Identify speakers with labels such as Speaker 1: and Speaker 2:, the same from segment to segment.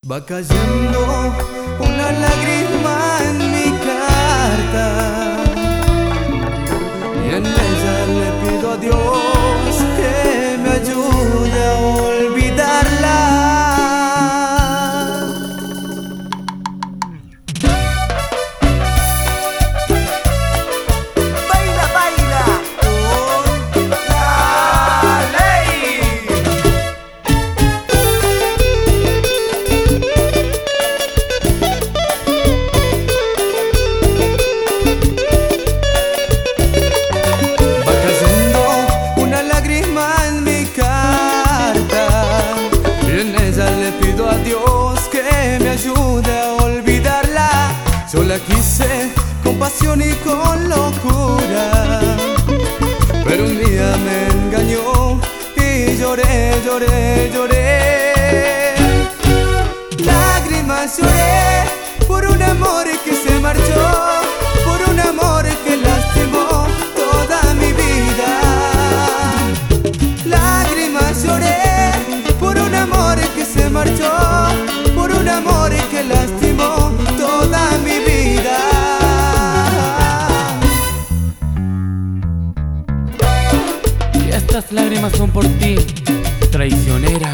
Speaker 1: Va cayendo una lágrima en mi carta y en ella le pido a Dios que me ayude a olvidarla. Baila, baila con la ley. Va cayendo una lágrima en mi carta y en ella le pido a Dios que me ayude a olvidarla. Yo la quise con pasión y con locura, pero un día me engañó y lloré, lloré, lloré. Lágrimas lloré por un amor que se marchó, por un amor que lastimó toda mi vida. Lágrimas lloré por un amor que se marchó, por un amor que lastimó toda mi vida.
Speaker 2: Y estas lágrimas son por ti, traicionera.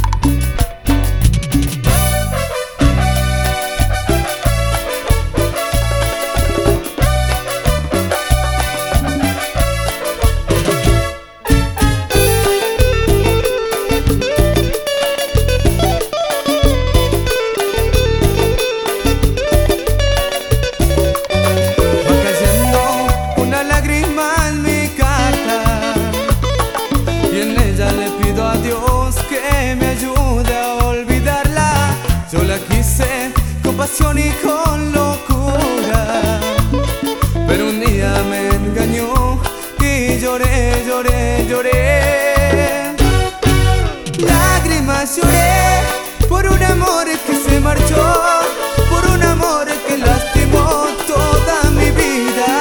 Speaker 1: Va cayendo una lágrima en mi carta y en ella le pido a Dios que me ayude a olvidarla. Yo la quise con pasión y con locura, pero un día me engañó y lloré, lloré, lloré. Lágrimas lloré por un amor que se marchó, por un amor que lastimó toda mi vida.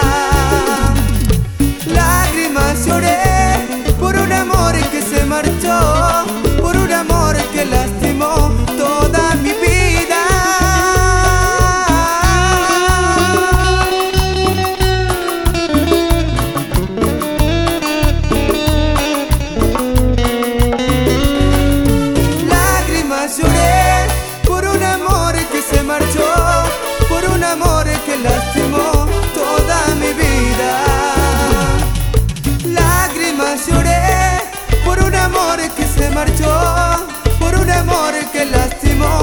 Speaker 1: Lágrimas lloré por un amor que se marchó, por un amor que lastimó toda mi vida. Lágrimas lloré por un amor que se marchó, por un amor que lastimó toda mi vida. Lágrimas lloré por un amor que se marchó, por un amor que lastimó